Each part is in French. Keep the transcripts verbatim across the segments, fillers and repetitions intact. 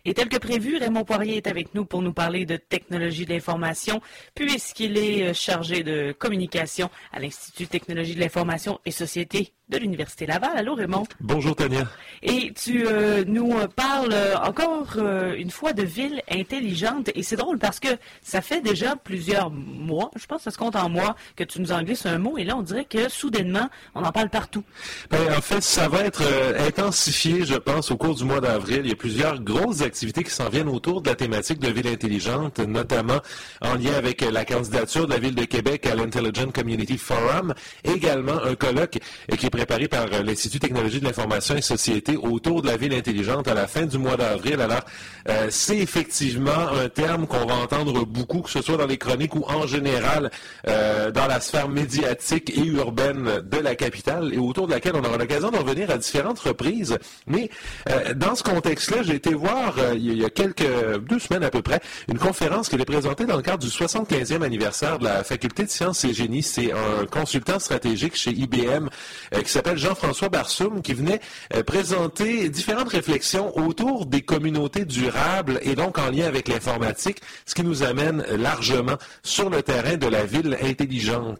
Et tel que prévu, Raymond Poirier est avec nous pour nous parler de technologie de l'information, puisqu'il est chargé de communication à l'Institut de technologie de l'information et société de l'Université Laval. Allô, Raymond? Bonjour, Tania. Et tu euh, nous parles encore euh, une fois de ville intelligente. Et c'est drôle parce que ça fait déjà plusieurs mois, je pense que ça se compte en mois, que tu nous en glisses un mot. Et là, on dirait que soudainement, on en parle partout. Ben, en fait, ça va être euh, intensifié, je pense, au cours du mois d'avril. Il y a plusieurs grosses activités qui s'en viennent autour de la thématique de ville intelligente, notamment en lien avec la candidature de la Ville de Québec à l'Intelligent Community Forum. Également, un colloque euh, qui est préparé par euh, l'Institut de technologie de l'information et société autour de la ville intelligente à la fin du mois d'avril. Alors, euh, c'est effectivement un terme qu'on va entendre beaucoup, que ce soit dans les chroniques ou en général euh, dans la sphère médiatique et urbaine de la capitale et autour de laquelle on aura l'occasion de revenir à différentes reprises. Mais euh, dans ce contexte-là, j'ai été voir euh, il y a quelques deux semaines à peu près une conférence qui était présentée dans le cadre du soixante-quinzième anniversaire de la Faculté de sciences et génie. C'est un consultant stratégique chez I B M euh, qui s'appelle Jean-François Barsoum qui venait euh, présenter différentes réflexions autour des communautés durables et donc en lien avec l'informatique, ce qui nous amène largement sur le terrain de la ville intelligente.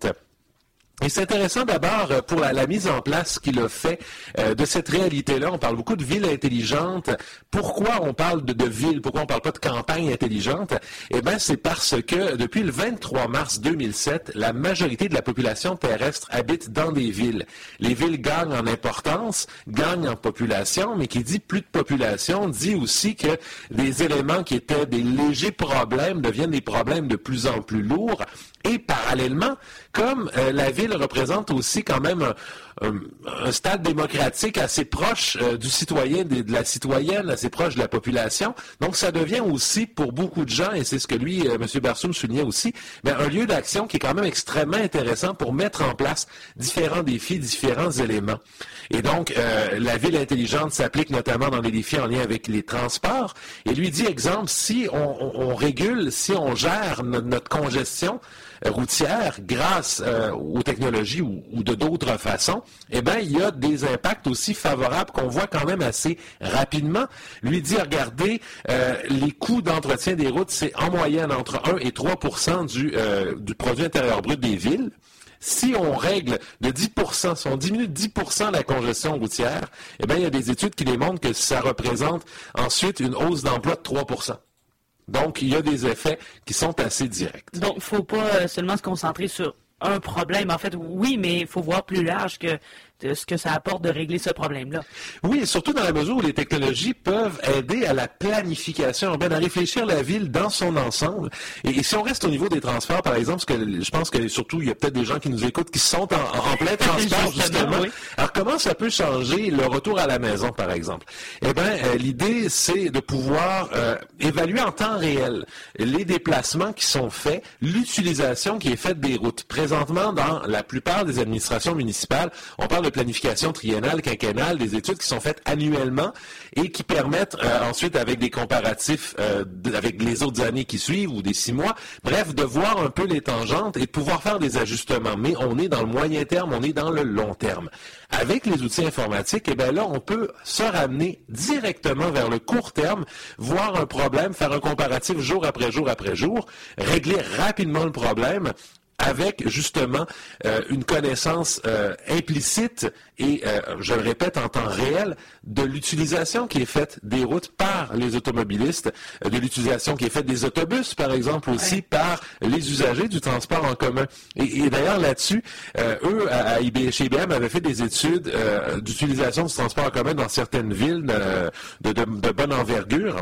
Et c'est intéressant d'abord pour la, la mise en place qu'il a fait euh, de cette réalité-là. On parle beaucoup de ville intelligente. Pourquoi on parle de, de ville? Pourquoi on ne parle pas de campagne intelligente? Eh bien, c'est parce que depuis le vingt-trois mars deux mille sept, la majorité de la population terrestre habite dans des villes. Les villes gagnent en importance, gagnent en population, mais qui dit plus de population dit aussi que des éléments qui étaient des légers problèmes deviennent des problèmes de plus en plus lourds. Et parallèlement, comme euh, la ville représente aussi quand même un, un, un stade démocratique assez proche euh, du citoyen, de, de la citoyenne, assez proche de la population, donc ça devient aussi pour beaucoup de gens, et c'est ce que lui, euh, M. Barsoum soulignait aussi, bien, un lieu d'action qui est quand même extrêmement intéressant pour mettre en place différents défis, différents éléments. Et donc, euh, la ville intelligente s'applique notamment dans les défis en lien avec les transports. Et lui dit, exemple, si on, on, on régule, si on gère notre, notre congestion routière grâce euh, aux technologies ou, ou de d'autres façons, eh bien, il y a des impacts aussi favorables qu'on voit quand même assez rapidement. Lui dit, regardez, euh, les coûts d'entretien des routes, c'est en moyenne entre un et trois pour cent du, euh, du produit intérieur brut des villes. Si on règle de dix pour cent, si on diminue de dix pour cent la congestion routière, eh bien, il y a des études qui démontrent que ça représente ensuite une hausse d'emploi de trois pour cent. Donc, il y a des effets qui sont assez directs. Donc, il ne faut pas seulement se concentrer sur un problème. En fait, oui, mais il faut voir plus large que de ce que ça apporte de régler ce problème-là. Oui, et surtout dans la mesure où les technologies peuvent aider à la planification urbaine, à réfléchir la ville dans son ensemble. Et, et si on reste au niveau des transports, par exemple, parce que je pense que surtout, il y a peut-être des gens qui nous écoutent qui sont en, en plein transport, justement. justement. Oui. Alors, comment ça peut changer le retour à la maison, par exemple? Eh bien, euh, l'idée, c'est de pouvoir euh, évaluer en temps réel les déplacements qui sont faits, l'utilisation qui est faite des routes. Présentement, dans la plupart des administrations municipales, on parle de planification triennale, quinquennale, des études qui sont faites annuellement et qui permettent euh, ensuite, avec des comparatifs euh, de, avec les autres années qui suivent ou des six mois, bref, de voir un peu les tangentes et de pouvoir faire des ajustements. Mais on est dans le moyen terme, on est dans le long terme. Avec les outils informatiques, eh bien là, on peut se ramener directement vers le court terme, voir un problème, faire un comparatif jour après jour après jour, régler rapidement le problème, avec justement euh, une connaissance euh, implicite et, euh, je le répète, en temps réel, de l'utilisation qui est faite des routes par les automobilistes, euh, de l'utilisation qui est faite des autobus, par exemple, aussi ouais. par les usagers du transport en commun. Et, et d'ailleurs, là-dessus, euh, eux, à, à I B, chez I B M, avaient fait des études euh, d'utilisation du transport en commun dans certaines villes euh, de, de, de bonne envergure.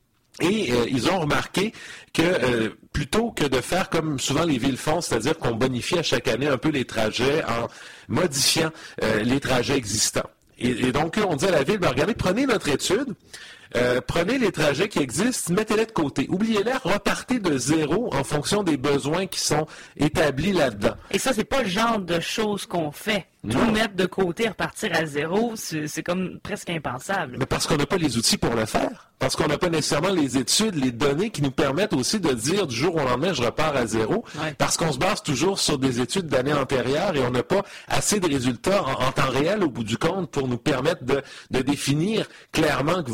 Et euh, ils ont remarqué que euh, plutôt que de faire comme souvent les villes font, c'est-à-dire qu'on bonifie à chaque année un peu les trajets en modifiant euh, les trajets existants. Et, et donc, on dit à la ville, ben, regardez, prenez notre étude, euh, prenez les trajets qui existent, mettez-les de côté. Oubliez-les, repartez de zéro en fonction des besoins qui sont établis là-dedans. Et ça, c'est pas le genre de choses qu'on fait. Tout non. mettre de côté, repartir à zéro, c'est, c'est comme presque impensable. Mais parce qu'on n'a pas les outils pour le faire. Parce qu'on n'a pas nécessairement les études, les données qui nous permettent aussi de dire du jour au lendemain, je repars à zéro. Ouais. Parce qu'on se base toujours sur des études d'années antérieures et on n'a pas assez de résultats en, en temps réel au bout du compte pour nous permettre de, de définir clairement que voilà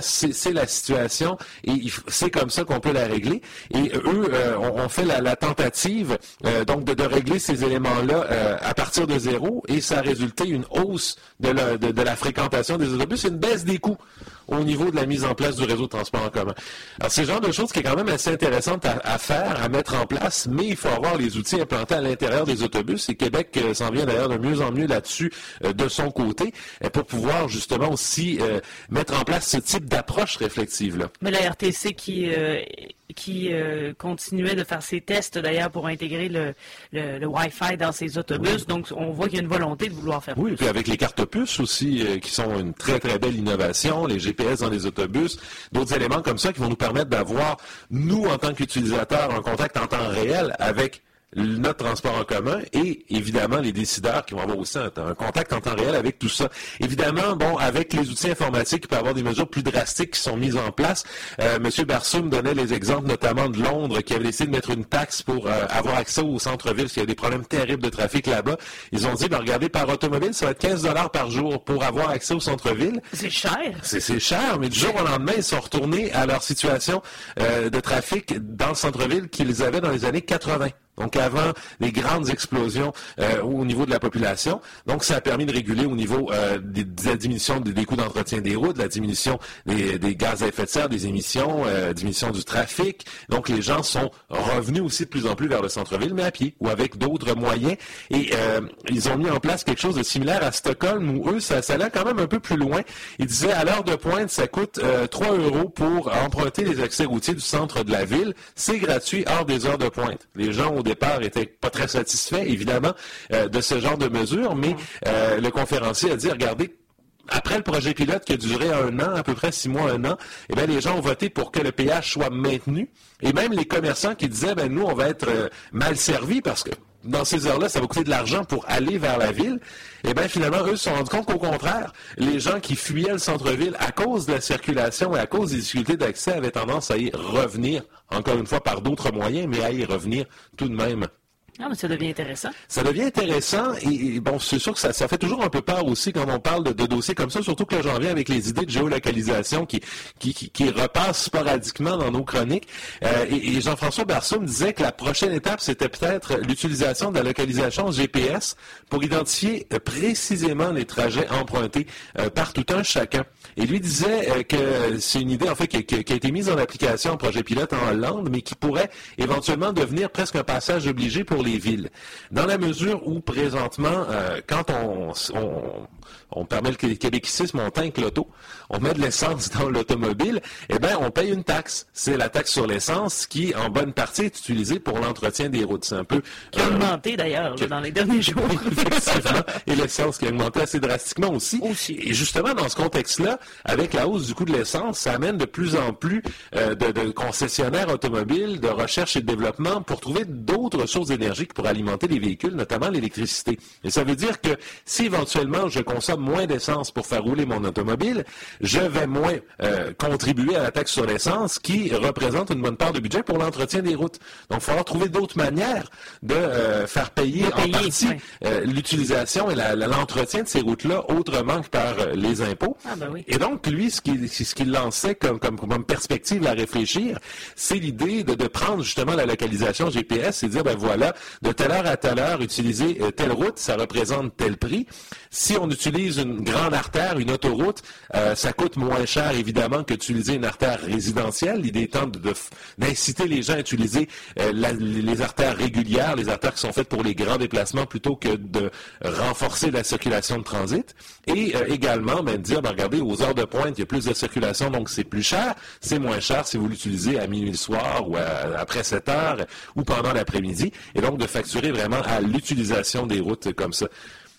c'est, c'est la situation et il, c'est comme ça qu'on peut la régler. Et eux euh, ont, ont fait la, la tentative euh, donc de, de régler ces éléments-là euh, à partir de zéro et ça a résulté une hausse de la, de, de la fréquentation des autobus et une baisse des coûts au niveau de la mise en place du réseau de transport en commun. Alors, c'est le genre de choses qui est quand même assez intéressante à, à faire, à mettre en place, mais il faut avoir les outils implantés à l'intérieur des autobus, et Québec euh, s'en vient d'ailleurs de mieux en mieux là-dessus euh, de son côté, euh, pour pouvoir justement aussi euh, mettre en place ce type d'approche réflexive-là. Mais la R T C qui... Euh... qui euh, continuait de faire ses tests, d'ailleurs, pour intégrer le, le, le Wi-Fi dans ses autobus. Oui. Donc, on voit qu'il y a une volonté de vouloir faire oui, plus. Puis avec les cartes puces aussi, euh, qui sont une très, très belle innovation, les G P S dans les autobus, d'autres éléments comme ça qui vont nous permettre d'avoir, nous, en tant qu'utilisateurs, un contact en temps réel avec notre transport en commun et évidemment les décideurs qui vont avoir aussi un, un contact en temps réel avec tout ça. Évidemment, bon, avec les outils informatiques, il peut y avoir des mesures plus drastiques qui sont mises en place. Euh, M. Barsoum donnait les exemples notamment de Londres qui avait décidé de mettre une taxe pour euh, avoir accès au centre-ville parce qu'il y a des problèmes terribles de trafic là-bas. Ils ont dit, ben, regardez, par automobile, ça va être quinze dollars par jour pour avoir accès au centre-ville. C'est cher. C'est, c'est cher, mais du jour au lendemain, ils sont retournés à leur situation euh, de trafic dans le centre-ville qu'ils avaient dans les années quatre-vingt. Donc, avant les grandes explosions euh, au niveau de la population. Donc, ça a permis de réguler au niveau euh, des, de la diminution des, des coûts d'entretien des routes, de la diminution des, des gaz à effet de serre, des émissions, euh, diminution du trafic. Donc, les gens sont revenus aussi de plus en plus vers le centre-ville, mais à pied ou avec d'autres moyens. Et euh, ils ont mis en place quelque chose de similaire à Stockholm, où eux, ça, ça allait quand même un peu plus loin. Ils disaient, à l'heure de pointe, ça coûte euh, trois euros pour emprunter les accès routiers du centre de la ville. C'est gratuit hors des heures de pointe. Les gens, au départ, n'étaient pas très satisfaits, évidemment, euh, de ce genre de mesures, mais euh, le conférencier a dit, regardez, après le projet pilote qui a duré un an, à peu près six mois, un an, eh bien, les gens ont voté pour que le péage soit maintenu. Et même les commerçants qui disaient, ben nous, on va être euh, mal servis parce que dans ces heures-là, ça va coûter de l'argent pour aller vers la ville. Eh bien, finalement, eux se sont rendus compte qu'au contraire, les gens qui fuyaient le centre-ville à cause de la circulation et à cause des difficultés d'accès avaient tendance à y revenir, encore une fois, par d'autres moyens, mais à y revenir tout de même. Ah, mais ça devient intéressant. Ça devient intéressant et, et bon, c'est sûr que ça, ça fait toujours un peu peur aussi quand on parle de, de dossiers comme ça, surtout que là, j'en viens avec les idées de géolocalisation qui, qui, qui, qui repassent sporadiquement dans nos chroniques. Euh, et, et Jean-François Barsoum disait que la prochaine étape, c'était peut-être l'utilisation de la localisation G P S pour identifier précisément les trajets empruntés euh, par tout un chacun. Et lui disait euh, que c'est une idée, en fait, qui, qui, qui a été mise en application en projet pilote en Hollande, mais qui pourrait éventuellement devenir presque un passage obligé pour les villes. Dans la mesure où, présentement, euh, quand on, on, on permet le québécicisme, on tank l'auto, on met de l'essence dans l'automobile, eh bien, on paye une taxe. C'est la taxe sur l'essence qui, en bonne partie, est utilisée pour l'entretien des routes. C'est un peu... Qui a euh, augmenté, d'ailleurs, que... dans les derniers jours. Effectivement. Et l'essence qui a augmenté assez drastiquement aussi. aussi. Et justement, dans ce contexte-là, avec la hausse du coût de l'essence, ça amène de plus en plus euh, de, de concessionnaires automobiles, de recherche et de développement pour trouver d'autres sources d'énergie pour alimenter les véhicules, notamment l'électricité. Et ça veut dire que si éventuellement je consomme moins d'essence pour faire rouler mon automobile, je vais moins euh, contribuer à la taxe sur l'essence qui représente une bonne part de budget pour l'entretien des routes. Donc, il va falloir trouver d'autres manières de euh, faire payer, de payer en partie ouais. euh, l'utilisation et la, la, l'entretien de ces routes-là autrement que par euh, les impôts. Ah, ben oui. Et donc, lui, ce qu'il ce qu'il lançait comme, comme, comme perspective à réfléchir, c'est l'idée de, de prendre justement la localisation G P S et dire, ben voilà, de telle heure à telle heure, utiliser euh, telle route, ça représente tel prix. Si on utilise une grande artère, une autoroute, euh, ça coûte moins cher, évidemment, que d'utiliser une artère résidentielle. L'idée étant de, de, d'inciter les gens à utiliser euh, la, les artères régulières, les artères qui sont faites pour les grands déplacements, plutôt que de renforcer la circulation de transit. Et euh, également, ben, de dire, ben, regardez, aux heures de pointe, il y a plus de circulation, donc c'est plus cher. C'est moins cher si vous l'utilisez à minuit le soir ou à, après sept heures ou pendant l'après-midi. Et donc, de facturer vraiment à l'utilisation des routes comme ça.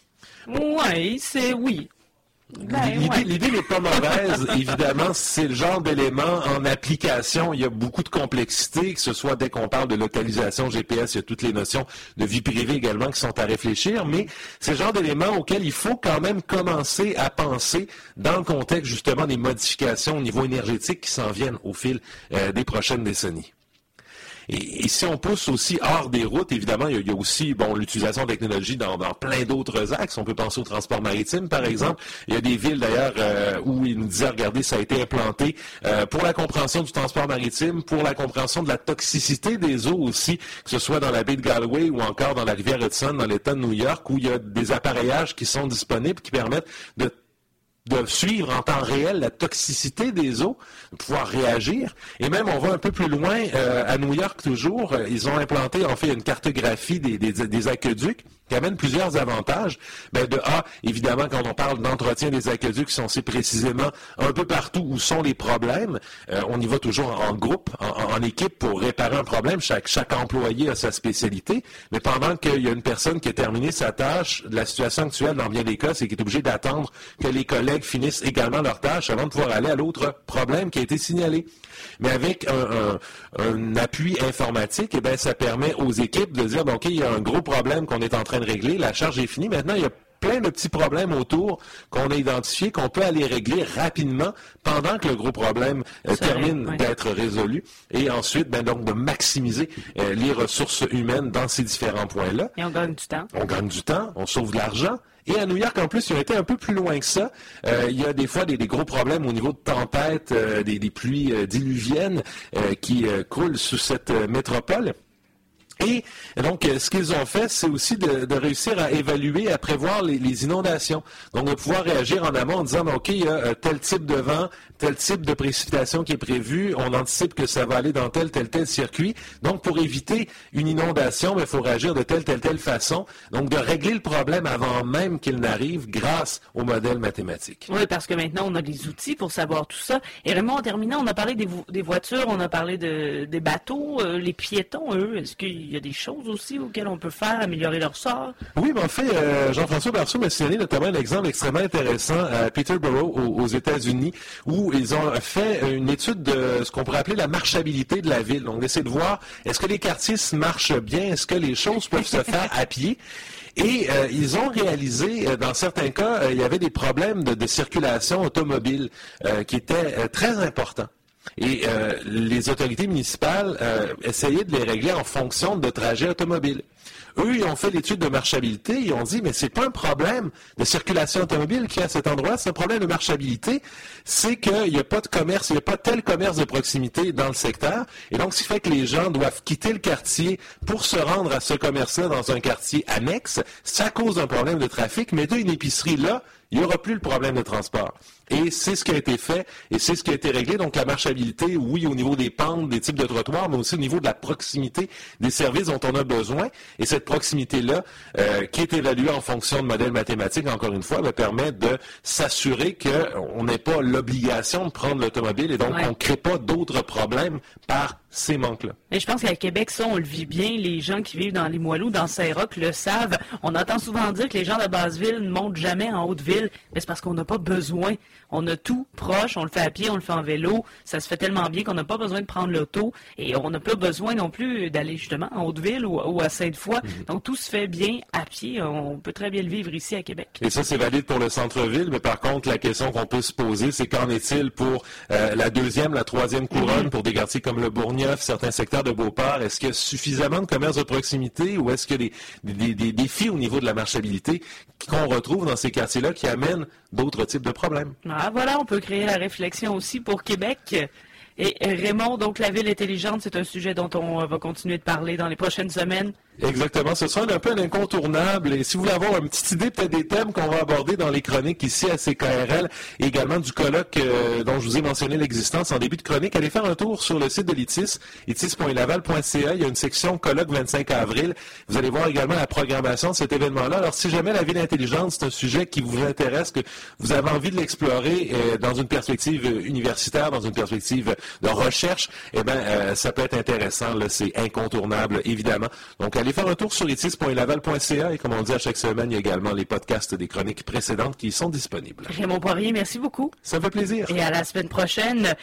Oui, c'est oui. Ben, l'idée, ouais. l'idée n'est pas mauvaise, évidemment, c'est le genre d'élément en application, il y a beaucoup de complexité, que ce soit dès qu'on parle de localisation G P S, il y a toutes les notions de vie privée également qui sont à réfléchir, mais c'est le genre d'élément auquel il faut quand même commencer à penser dans le contexte justement des modifications au niveau énergétique qui s'en viennent au fil euh, des prochaines décennies. Et, et si on pousse aussi hors des routes, évidemment, il y a, il y a aussi bon l'utilisation de technologie dans, dans plein d'autres axes. On peut penser au transport maritime, par exemple. Il y a des villes, d'ailleurs, euh, où ils nous disaient, regardez, ça a été implanté euh, pour la compréhension du transport maritime, pour la compréhension de la toxicité des eaux aussi, que ce soit dans la baie de Galway ou encore dans la rivière Hudson, dans l'État de New York, où il y a des appareillages qui sont disponibles, qui permettent de de suivre en temps réel la toxicité des eaux, de pouvoir réagir. Et même, on va un peu plus loin, euh, à New York toujours, euh, ils ont implanté, en fait, une cartographie des, des, des aqueducs qui amène plusieurs avantages. Ben, de A, évidemment, quand on parle d'entretien des aqueducs, si on sait précisément un peu partout où sont les problèmes, euh, on y va toujours en, en groupe, en, en équipe pour réparer un problème. Chaque, chaque employé a sa spécialité. Mais pendant qu'il y a une personne qui a terminé sa tâche, la situation actuelle, dans bien des cas, c'est qu'il est obligé d'attendre que les collègues finissent également leur tâche avant de pouvoir aller à l'autre problème qui a été signalé. Mais avec un, un, un appui informatique, eh bien, ça permet aux équipes de dire, bon, OK, il y a un gros problème qu'on est en train de régler, la charge est finie, maintenant il y a plein de petits problèmes autour qu'on a identifiés, qu'on peut aller régler rapidement pendant que le gros problème euh, termine oui. d'être résolu. Et ensuite, ben, donc, de maximiser euh, les ressources humaines dans ces différents points-là. Et on gagne du temps. On gagne du temps, on sauve de l'argent. Et à New York, en plus, ils ont été un peu plus loin que ça. Euh, il y a des fois des, des gros problèmes au niveau de tempêtes, euh, des, des pluies euh, diluviennes euh, qui euh, coulent sous cette euh, métropole. Et donc, ce qu'ils ont fait, c'est aussi de, de réussir à évaluer, à prévoir les, les inondations. Donc, de pouvoir réagir en amont en disant, OK, il y a tel type de vent, tel type de précipitation qui est prévu, on anticipe que ça va aller dans tel, tel, tel circuit. Donc, pour éviter une inondation, il faut réagir de telle, telle, telle façon. Donc, de régler le problème avant même qu'il n'arrive grâce au modèle mathématique. Oui, parce que maintenant, on a des outils pour savoir tout ça. Et Raymond, en terminant, on a parlé des, vo- des voitures, on a parlé de, des bateaux, euh, les piétons, eux, est-ce qu'il il y a des choses aussi auxquelles on peut faire, améliorer leur sort? Oui, mais en fait, euh, Jean-François Berceau m'a signalé notamment un exemple extrêmement intéressant à Peterborough, aux, aux États-Unis, où ils ont fait une étude de ce qu'on pourrait appeler la marchabilité de la ville. Donc, on essaie de voir, est-ce que les quartiers se marchent bien? Est-ce que les choses peuvent se faire à pied? Et euh, ils ont réalisé, euh, dans certains cas, euh, il y avait des problèmes de, de circulation automobile euh, qui étaient euh, très importants. Et euh, les autorités municipales euh, essayaient de les régler en fonction de trajets automobiles. Eux, ils ont fait l'étude de marchabilité, ils ont dit, mais c'est pas un problème de circulation automobile qu'il y a à cet endroit, c'est un problème de marchabilité, c'est qu'il n'y a pas de commerce, il n'y a pas tel commerce de proximité dans le secteur, et donc ce qui fait que les gens doivent quitter le quartier pour se rendre à ce commerce-là dans un quartier annexe, ça cause un problème de trafic, mais d'une épicerie là, il n'y aura plus le problème de transport. Et c'est ce qui a été fait et c'est ce qui a été réglé. Donc, la marchabilité, oui, au niveau des pentes, des types de trottoirs, mais aussi au niveau de la proximité des services dont on a besoin. Et cette proximité-là, euh, qui est évaluée en fonction de modèles mathématiques, encore une fois, va permettre de s'assurer qu'on n'ait pas l'obligation de prendre l'automobile et donc ouais. on ne crée pas d'autres problèmes par ces manques-là. Et je pense qu'à Québec, ça, on le vit bien. Les gens qui vivent dans les Moiloux, dans Saint-Roch, le savent. On entend souvent dire que les gens de Basse-Ville ne montent jamais en Haute-Ville. Mais c'est parce qu'on n'a pas besoin. On a tout proche, on le fait à pied, on le fait en vélo. Ça se fait tellement bien qu'on n'a pas besoin de prendre l'auto. Et on n'a pas besoin non plus d'aller justement en Haute-Ville ou, ou à Sainte-Foy. Mm-hmm. Donc tout se fait bien à pied. On peut très bien le vivre ici à Québec. Et ça, c'est valide pour le centre-ville. Mais par contre, la question qu'on peut se poser, c'est qu'en est-il pour euh, la deuxième, la troisième couronne, mm-hmm. pour des quartiers comme le Bourgneuf, certains secteurs de Beauport? Est-ce qu'il y a suffisamment de commerce de proximité ou est-ce qu'il y a des, des, des défis au niveau de la marchabilité qu'on retrouve dans ces quartiers-là qui amènent d'autres types de problèmes? Ah, voilà, on peut créer la réflexion aussi pour Québec. Et Raymond, donc la ville intelligente, c'est un sujet dont on va continuer de parler dans les prochaines semaines. Exactement, ce sera un peu un incontournable. Et si vous voulez avoir une petite idée peut-être des thèmes qu'on va aborder dans les chroniques ici à C K R L, et également du colloque euh, dont je vous ai mentionné l'existence en début de chronique, allez faire un tour sur le site de l'I T I S, i t i s point laval point c a. Il y a une section colloque vingt-cinq avril. Vous allez voir également la programmation de cet événement-là. Alors, si jamais la ville intelligente, c'est un sujet qui vous intéresse, que vous avez envie de l'explorer euh, dans une perspective universitaire, dans une perspective de recherche, eh bien, euh, ça peut être intéressant. Là, c'est incontournable, évidemment. Donc, allez faire un tour sur i t i s point laval point c a et comme on dit à chaque semaine, il y a également les podcasts des chroniques précédentes qui y sont disponibles. Raymond Poirier, merci beaucoup. Ça me fait plaisir. Et à la semaine prochaine.